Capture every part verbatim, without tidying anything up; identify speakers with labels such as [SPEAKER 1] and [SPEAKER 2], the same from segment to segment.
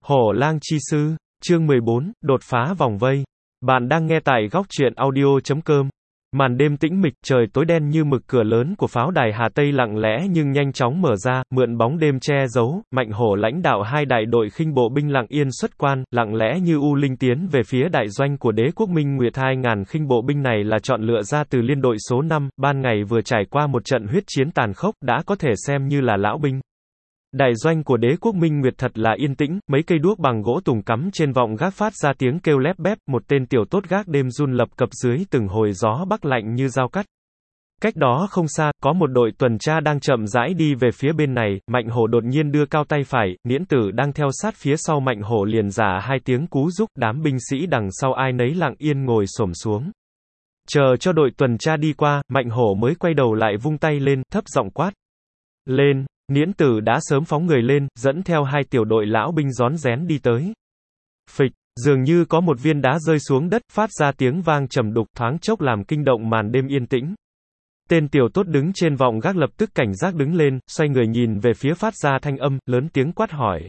[SPEAKER 1] Hổ lang chi sư, chương mười bốn, đột phá vòng vây. Bạn đang nghe tại góc truyện audio chấm com. Màn đêm tĩnh mịch, trời tối đen như mực, cửa lớn của pháo đài Hà Tây lặng lẽ nhưng nhanh chóng mở ra, mượn bóng đêm che giấu, Mạnh Hổ lãnh đạo hai đại đội khinh bộ binh lặng yên xuất quan, lặng lẽ như u linh tiến về phía đại doanh của Đế quốc Minh Nguyệt. Hai ngàn khinh bộ binh này là chọn lựa ra từ liên đội số năm, ban ngày vừa trải qua một trận huyết chiến tàn khốc, đã có thể xem như là lão binh. Đại doanh của Đế quốc Minh Nguyệt thật là yên tĩnh, mấy cây đuốc bằng gỗ tùng cắm trên vọng gác phát ra tiếng kêu lép bép, một tên tiểu tốt gác đêm run lập cập dưới từng hồi gió bắc lạnh như dao cắt. Cách đó không xa, có một đội tuần tra đang chậm rãi đi về phía bên này, Mạnh Hổ đột nhiên đưa cao tay phải, Niễn Tử đang theo sát phía sau Mạnh Hổ liền giả hai tiếng cú giúp, đám binh sĩ đằng sau ai nấy lặng yên ngồi xổm xuống. Chờ cho đội tuần tra đi qua, Mạnh Hổ mới quay đầu lại vung tay lên, thấp giọng quát. Lên! Niễn Tử đã sớm phóng người lên, dẫn theo hai tiểu đội lão binh rón rén đi tới. Phịch, dường như có một viên đá rơi xuống đất, phát ra tiếng vang trầm đục, thoáng chốc làm kinh động màn đêm yên tĩnh. Tên tiểu tốt đứng trên vọng gác lập tức cảnh giác đứng lên, xoay người nhìn về phía phát ra thanh âm, lớn tiếng quát hỏi.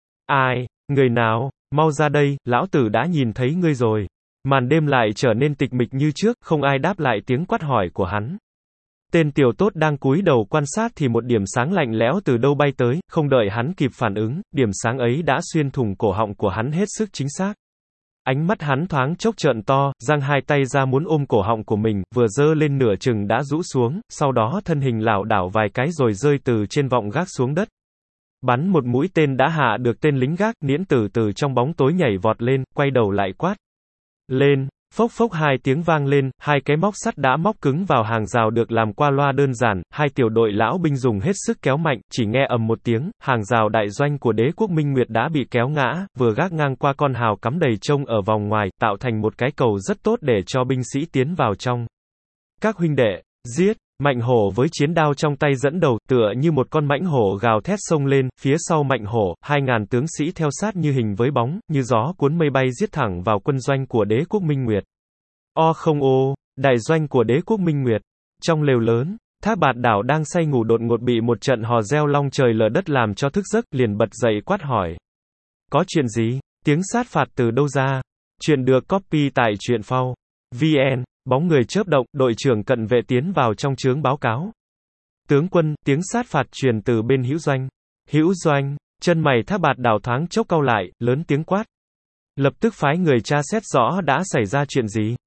[SPEAKER 1] Ai, người nào, mau ra đây, lão tử đã nhìn thấy ngươi rồi. Màn đêm lại trở nên tịch mịch như trước, không ai đáp lại tiếng quát hỏi của hắn. Tên tiểu tốt đang cúi đầu quan sát thì một điểm sáng lạnh lẽo từ đâu bay tới, không đợi hắn kịp phản ứng, điểm sáng ấy đã xuyên thủng cổ họng của hắn hết sức chính xác. Ánh mắt hắn thoáng chốc trợn to, giang hai tay ra muốn ôm cổ họng của mình, vừa giơ lên nửa chừng đã rũ xuống, sau đó thân hình lảo đảo vài cái rồi rơi từ trên vọng gác xuống đất. Bắn một mũi tên đã hạ được tên lính gác, Niễn Tử từ trong bóng tối nhảy vọt lên, quay đầu lại quát. Lên! Phốc phốc hai tiếng vang lên, hai cái móc sắt đã móc cứng vào hàng rào được làm qua loa đơn giản, hai tiểu đội lão binh dùng hết sức kéo mạnh, chỉ nghe ầm một tiếng, hàng rào đại doanh của Đế quốc Minh Nguyệt đã bị kéo ngã, vừa gác ngang qua con hào cắm đầy trông ở vòng ngoài, tạo thành một cái cầu rất tốt để cho binh sĩ tiến vào trong. Các huynh đệ, giết! Mạnh Hổ với chiến đao trong tay dẫn đầu, tựa như một con mãnh hổ gào thét xông lên, phía sau Mạnh Hổ, hai ngàn tướng sĩ theo sát như hình với bóng, như gió cuốn mây bay giết thẳng vào quân doanh của Đế quốc Minh Nguyệt. O không ô, đại doanh của Đế quốc Minh Nguyệt. Trong lều lớn, Thác Bạt Đảo đang say ngủ đột ngột bị một trận hò reo long trời lở đất làm cho thức giấc, liền bật dậy quát hỏi. Có chuyện gì? Tiếng sát phạt từ đâu ra? Chuyện được copy tại truyện phao chấm vn. Bóng người chớp động, đội trưởng cận vệ tiến vào trong trướng báo cáo. Tướng quân, tiếng sát phạt truyền từ bên Hữu Doanh. Hữu Doanh, chân mày Thác Bạt Đảo thoáng chốc cau lại, lớn tiếng quát. Lập tức phái người tra xét rõ đã xảy ra chuyện gì.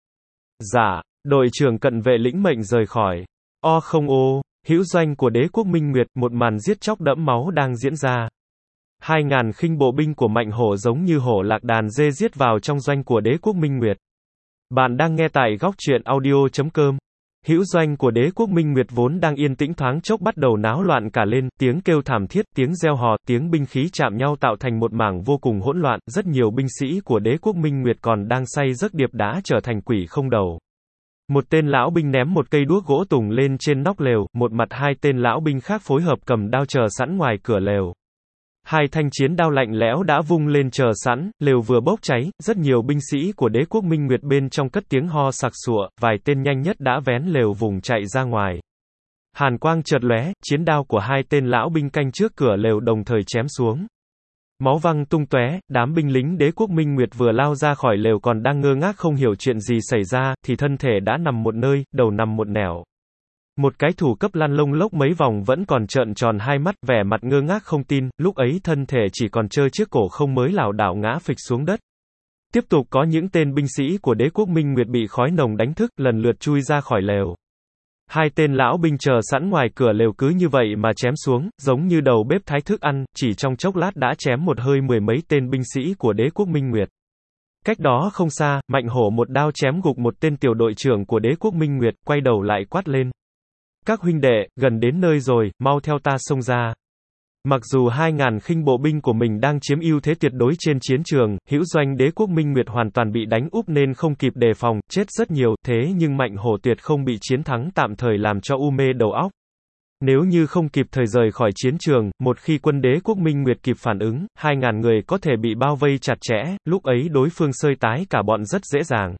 [SPEAKER 1] Dạ, đội trưởng cận vệ lĩnh mệnh rời khỏi. O không ô, Hữu Doanh của Đế quốc Minh Nguyệt, một màn giết chóc đẫm máu đang diễn ra. Hai ngàn khinh bộ binh của Mạnh Hổ giống như hổ lạc đàn dê giết vào trong doanh của Đế quốc Minh Nguyệt. Bạn đang nghe tại góc truyện audio chấm com. Hữu Doanh của Đế quốc Minh Nguyệt vốn đang yên tĩnh thoáng chốc bắt đầu náo loạn cả lên, tiếng kêu thảm thiết, tiếng reo hò, tiếng binh khí chạm nhau tạo thành một mảng vô cùng hỗn loạn, rất nhiều binh sĩ của Đế quốc Minh Nguyệt còn đang say giấc điệp đã trở thành quỷ không đầu. Một tên lão binh ném một cây đuốc gỗ tùng lên trên nóc lều, một mặt hai tên lão binh khác phối hợp cầm đao chờ sẵn ngoài cửa lều. Hai thanh chiến đao lạnh lẽo đã vung lên chờ sẵn, lều vừa bốc cháy, rất nhiều binh sĩ của Đế quốc Minh Nguyệt bên trong cất tiếng ho sặc sụa, vài tên nhanh nhất đã vén lều vùng chạy ra ngoài. Hàn quang chợt lóe, chiến đao của hai tên lão binh canh trước cửa lều đồng thời chém xuống. Máu văng tung tóe, đám binh lính Đế quốc Minh Nguyệt vừa lao ra khỏi lều còn đang ngơ ngác không hiểu chuyện gì xảy ra, thì thân thể đã nằm một nơi, đầu nằm một nẻo. Một cái thủ cấp lăn lông lốc mấy vòng vẫn còn trợn tròn hai mắt, vẻ mặt ngơ ngác không tin, lúc ấy thân thể chỉ còn trơ chiếc cổ không mới lảo đảo ngã phịch xuống đất. Tiếp tục có những tên binh sĩ của Đế quốc Minh Nguyệt bị khói nồng đánh thức, lần lượt chui ra khỏi lều. Hai tên lão binh chờ sẵn ngoài cửa lều cứ như vậy mà chém xuống, giống như đầu bếp thái thức ăn, chỉ trong chốc lát đã chém một hơi mười mấy tên binh sĩ của Đế quốc Minh Nguyệt. Cách đó không xa, Mạnh Hổ một đao chém gục một tên tiểu đội trưởng của Đế quốc Minh Nguyệt, quay đầu lại quát lên. Các huynh đệ, gần đến nơi rồi, mau theo ta xông ra. Mặc dù hai ngàn khinh bộ binh của mình đang chiếm ưu thế tuyệt đối trên chiến trường, Hữu Doanh Đế quốc Minh Nguyệt hoàn toàn bị đánh úp nên không kịp đề phòng, chết rất nhiều, thế nhưng Mạnh Hổ tuyệt không bị chiến thắng tạm thời làm cho u mê đầu óc. Nếu như không kịp thời rời khỏi chiến trường, một khi quân Đế quốc Minh Nguyệt kịp phản ứng, hai ngàn người có thể bị bao vây chặt chẽ, lúc ấy đối phương sơi tái cả bọn rất dễ dàng.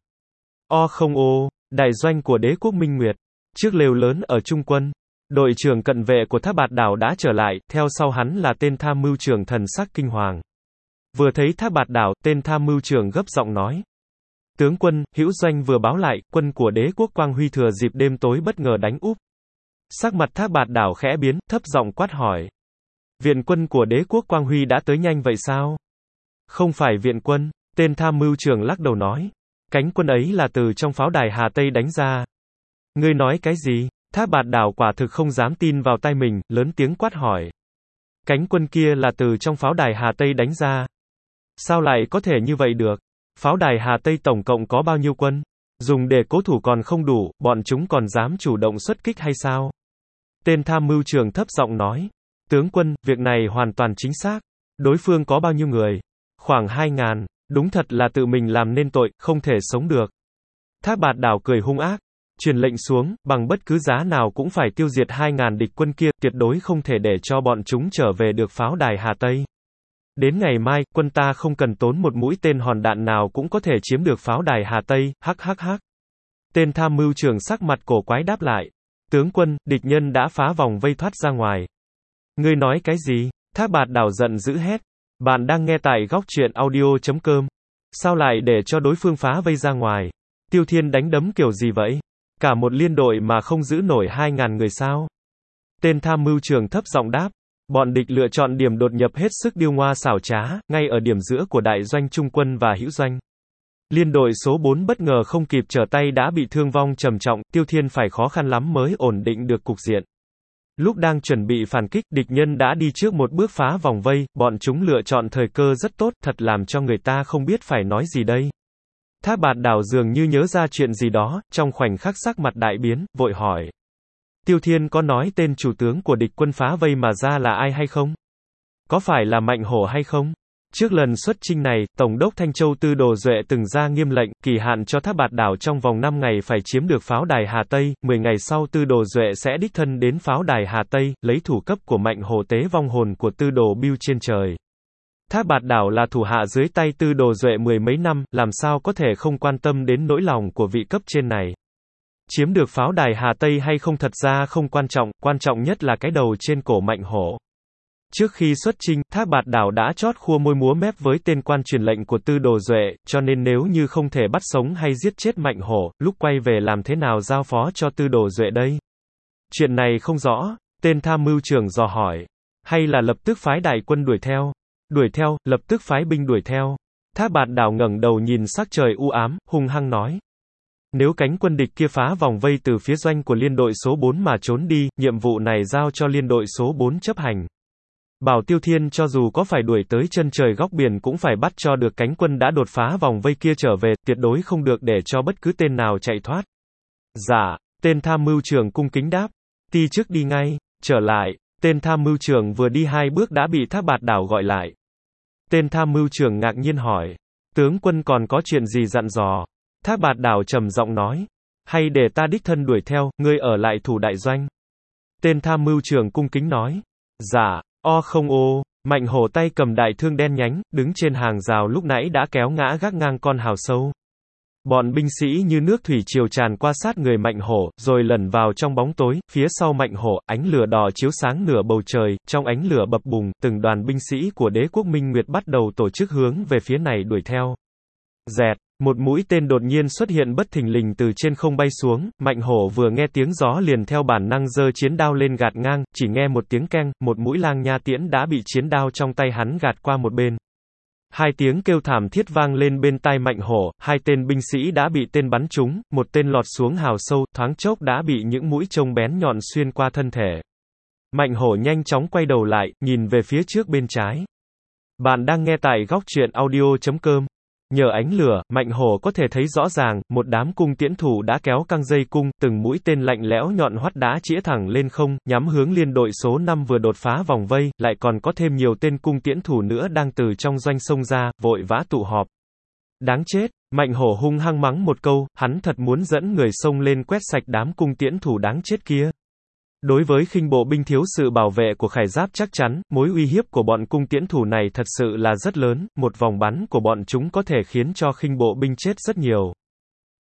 [SPEAKER 1] O không ô, đại doanh của Đế quốc Minh Nguyệt. Trước lều lớn ở trung quân, đội trưởng cận vệ của Thác Bạt Đảo đã trở lại, theo sau hắn là tên tham mưu trưởng Thần Sắc Kinh Hoàng. Vừa thấy Thác Bạt Đảo, tên tham mưu trưởng gấp giọng nói. Tướng quân, Hữu Doanh vừa báo lại, quân của đế quốc Quang Huy thừa dịp đêm tối bất ngờ đánh úp. Sắc mặt Thác Bạt Đảo khẽ biến, thấp giọng quát hỏi. Viện quân của đế quốc Quang Huy đã tới nhanh vậy sao? Không phải viện quân, tên tham mưu trưởng lắc đầu nói. Cánh quân ấy là từ trong pháo đài Hà Tây đánh ra. Ngươi nói cái gì? Thác Bạt Đảo quả thực không dám tin vào tai mình, lớn tiếng quát hỏi. Cánh quân kia là từ trong pháo đài Hà Tây đánh ra. Sao lại có thể như vậy được? Pháo đài Hà Tây tổng cộng có bao nhiêu quân? Dùng để cố thủ còn không đủ, bọn chúng còn dám chủ động xuất kích hay sao? Tên tham mưu trưởng thấp giọng nói. Tướng quân, việc này hoàn toàn chính xác. Đối phương có bao nhiêu người? Khoảng hai ngàn. Đúng thật là tự mình làm nên tội, không thể sống được. Thác Bạt Đảo cười hung ác. Truyền lệnh xuống, bằng bất cứ giá nào cũng phải tiêu diệt hai ngàn địch quân kia, tuyệt đối không thể để cho bọn chúng trở về được pháo đài Hà Tây. Đến ngày mai, quân ta không cần tốn một mũi tên hòn đạn nào cũng có thể chiếm được pháo đài Hà Tây, hắc hắc hắc. Tên tham mưu trưởng sắc mặt cổ quái đáp lại. Tướng quân, địch nhân đã phá vòng vây thoát ra ngoài. Ngươi nói cái gì? Thác Bạt Đảo giận dữ hét. Bạn đang nghe tại góc truyện audio chấm com. Sao lại để cho đối phương phá vây ra ngoài? Tiêu Thiên đánh đấm kiểu gì vậy? Cả một liên đội mà không giữ nổi hai ngàn người sao? Tên tham mưu trưởng thấp giọng đáp. Bọn địch lựa chọn điểm đột nhập hết sức điêu ngoa xảo trá, ngay ở điểm giữa của đại doanh Trung quân và Hữu Doanh. Liên đội số bốn bất ngờ không kịp trở tay đã bị thương vong trầm trọng, Tiêu Thiên phải khó khăn lắm mới ổn định được cục diện. Lúc đang chuẩn bị phản kích, địch nhân đã đi trước một bước phá vòng vây, bọn chúng lựa chọn thời cơ rất tốt, thật làm cho người ta không biết phải nói gì đây. Thác Bạt Đảo dường như nhớ ra chuyện gì đó, trong khoảnh khắc sắc mặt đại biến, vội hỏi. Tiêu Thiên có nói tên chủ tướng của địch quân phá vây mà ra là ai hay không? Có phải là Mạnh Hổ hay không? Trước lần xuất chinh này, Tổng đốc Thanh Châu Tư Đồ Duệ từng ra nghiêm lệnh, kỳ hạn cho Thác Bạt Đảo trong vòng năm ngày phải chiếm được pháo đài Hà Tây, mười ngày sau Tư Đồ Duệ sẽ đích thân đến pháo đài Hà Tây, lấy thủ cấp của Mạnh Hổ tế vong hồn của Tư Đồ Bưu trên trời. Thác Bạt Đảo là thủ hạ dưới tay Tư Đồ Duệ mười mấy năm, làm sao có thể không quan tâm đến nỗi lòng của vị cấp trên này. Chiếm được pháo đài Hà Tây hay không thật ra không quan trọng, quan trọng nhất là cái đầu trên cổ Mạnh Hổ. Trước khi xuất chinh, Thác Bạt Đảo đã chót khua môi múa mép với tên quan truyền lệnh của Tư Đồ Duệ, cho nên nếu như không thể bắt sống hay giết chết Mạnh Hổ, lúc quay về làm thế nào giao phó cho Tư Đồ Duệ đây? Chuyện này không rõ, tên tham mưu trưởng dò hỏi. Hay là lập tức phái đại quân đuổi theo? Đuổi theo, lập tức phái binh đuổi theo. Thác Bạt Đảo ngẩng đầu nhìn sắc trời u ám, hung hăng nói. Nếu cánh quân địch kia phá vòng vây từ phía doanh của liên đội số bốn mà trốn đi, nhiệm vụ này giao cho liên đội số bốn chấp hành. Bảo Tiêu Thiên cho dù có phải đuổi tới chân trời góc biển cũng phải bắt cho được cánh quân đã đột phá vòng vây kia trở về, tuyệt đối không được để cho bất cứ tên nào chạy thoát. Dạ, tên tham mưu trưởng cung kính đáp. Ti chức đi ngay, trở lại, tên tham mưu trưởng vừa đi hai bước đã bị Thác Bạt Đảo gọi lại. Tên tham mưu trưởng ngạc nhiên hỏi. Tướng quân còn có chuyện gì dặn dò? Thác Bạt Đảo trầm giọng nói. Hay để ta đích thân đuổi theo, ngươi ở lại thủ đại doanh. Tên tham mưu trưởng cung kính nói. Dạ. O không ô, Mạnh Hổ tay cầm đại thương đen nhánh, đứng trên hàng rào lúc nãy đã kéo ngã gác ngang con hào sâu. Bọn binh sĩ như nước thủy triều tràn qua sát người Mạnh Hổ, rồi lẩn vào trong bóng tối, phía sau Mạnh Hổ, ánh lửa đỏ chiếu sáng nửa bầu trời, trong ánh lửa bập bùng, từng đoàn binh sĩ của đế quốc Minh Nguyệt bắt đầu tổ chức hướng về phía này đuổi theo. Dẹt, một mũi tên đột nhiên xuất hiện bất thình lình từ trên không bay xuống, Mạnh Hổ vừa nghe tiếng gió liền theo bản năng giơ chiến đao lên gạt ngang, chỉ nghe một tiếng keng, một mũi lang nha tiễn đã bị chiến đao trong tay hắn gạt qua một bên. Hai tiếng kêu thảm thiết vang lên bên tai Mạnh Hổ, hai tên binh sĩ đã bị tên bắn trúng, một tên lọt xuống hào sâu, thoáng chốc đã bị những mũi trông bén nhọn xuyên qua thân thể. Mạnh Hổ nhanh chóng quay đầu lại, nhìn về phía trước bên trái. Bạn đang nghe tại góc truyện audio chấm com. Nhờ ánh lửa, Mạnh Hổ có thể thấy rõ ràng, một đám cung tiễn thủ đã kéo căng dây cung, từng mũi tên lạnh lẽo nhọn hoắt đã chĩa thẳng lên không, nhắm hướng liên đội số năm vừa đột phá vòng vây, lại còn có thêm nhiều tên cung tiễn thủ nữa đang từ trong doanh xông ra, vội vã tụ họp. Đáng chết, Mạnh Hổ hung hăng mắng một câu, hắn thật muốn dẫn người xông lên quét sạch đám cung tiễn thủ đáng chết kia. Đối với khinh bộ binh thiếu sự bảo vệ của Khải Giáp chắc chắn, mối uy hiếp của bọn cung tiễn thủ này thật sự là rất lớn, một vòng bắn của bọn chúng có thể khiến cho khinh bộ binh chết rất nhiều.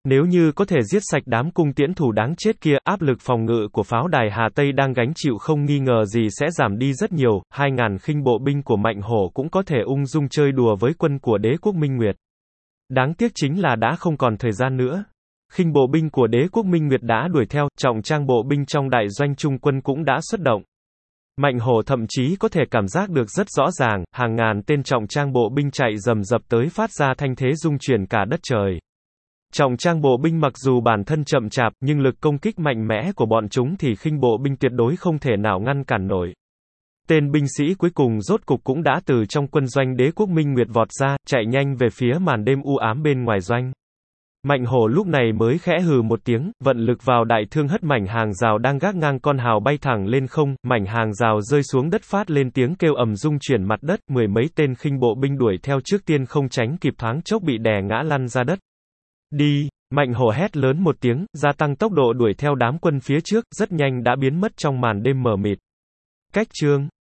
[SPEAKER 1] Nếu như có thể giết sạch đám cung tiễn thủ đáng chết kia, áp lực phòng ngự của pháo đài Hà Tây đang gánh chịu không nghi ngờ gì sẽ giảm đi rất nhiều, hai ngàn khinh bộ binh của Mạnh Hổ cũng có thể ung dung chơi đùa với quân của đế quốc Minh Nguyệt. Đáng tiếc chính là đã không còn thời gian nữa. Khinh bộ binh của đế quốc Minh Nguyệt đã đuổi theo, trọng trang bộ binh trong đại doanh trung quân cũng đã xuất động. Mạnh Hổ thậm chí có thể cảm giác được rất rõ ràng, hàng ngàn tên trọng trang bộ binh chạy rầm rập tới phát ra thanh thế rung chuyển cả đất trời. Trọng trang bộ binh mặc dù bản thân chậm chạp, nhưng lực công kích mạnh mẽ của bọn chúng thì khinh bộ binh tuyệt đối không thể nào ngăn cản nổi. Tên binh sĩ cuối cùng rốt cục cũng đã từ trong quân doanh đế quốc Minh Nguyệt vọt ra, chạy nhanh về phía màn đêm u ám bên ngoài doanh. Mạnh Hổ lúc này mới khẽ hừ một tiếng, vận lực vào đại thương hất mảnh hàng rào đang gác ngang con hào bay thẳng lên không, mảnh hàng rào rơi xuống đất phát lên tiếng kêu ầm rung chuyển mặt đất, mười mấy tên khinh bộ binh đuổi theo trước tiên không tránh kịp thoáng chốc bị đè ngã lăn ra đất. Đi, Mạnh Hổ hét lớn một tiếng, gia tăng tốc độ đuổi theo đám quân phía trước, rất nhanh đã biến mất trong màn đêm mờ mịt. Cách chương